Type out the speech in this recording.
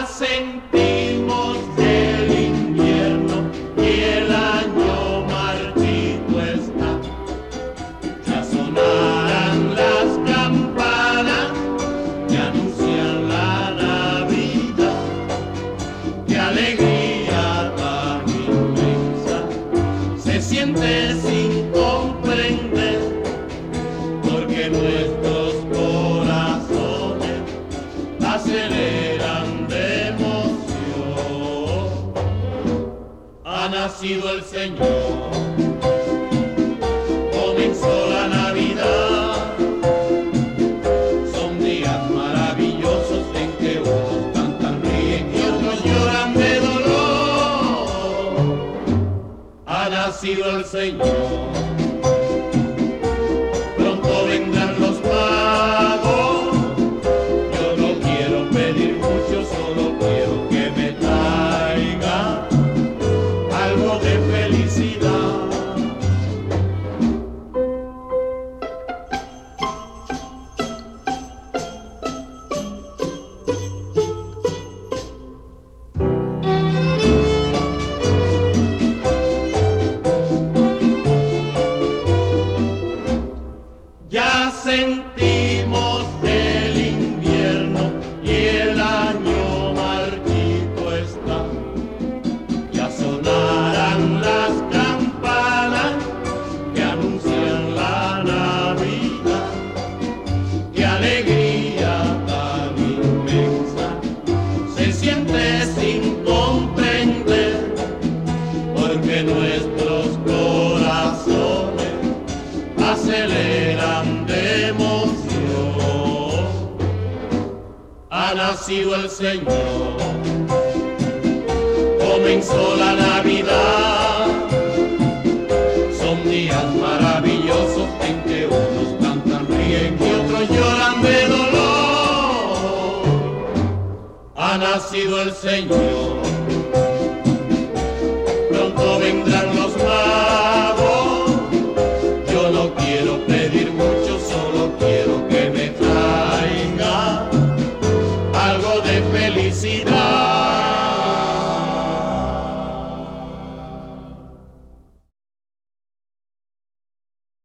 sentimos el invierno y el año marchito está. Ya sonarán las campanas que anuncian la Navidad. Qué alegría tan inmensa se siente sin comprender, porque nuestros corazones aceleran de emoción. Ha nacido el Señor, comenzó la Navidad. Son días maravillosos en que unos cantan, ríen y otros lloran de dolor. Ha nacido el Señor. Pronto vendrán los magos. Yo no quiero pedir mucho, solo quiero que me traiga algo de felicidad. Ya sentimos el invierno y el año marchito está. Ya sonarán las campanas que anuncian la Navidad. Qué alegría tan inmensa se siente sin comprender, porque nuestros corazones aceleran de emoción. Ha nacido el Señor, comenzó la Navidad. Son días maravillosos en que unos cantan, ríen y otros lloran de dolor. Ha nacido el Señor.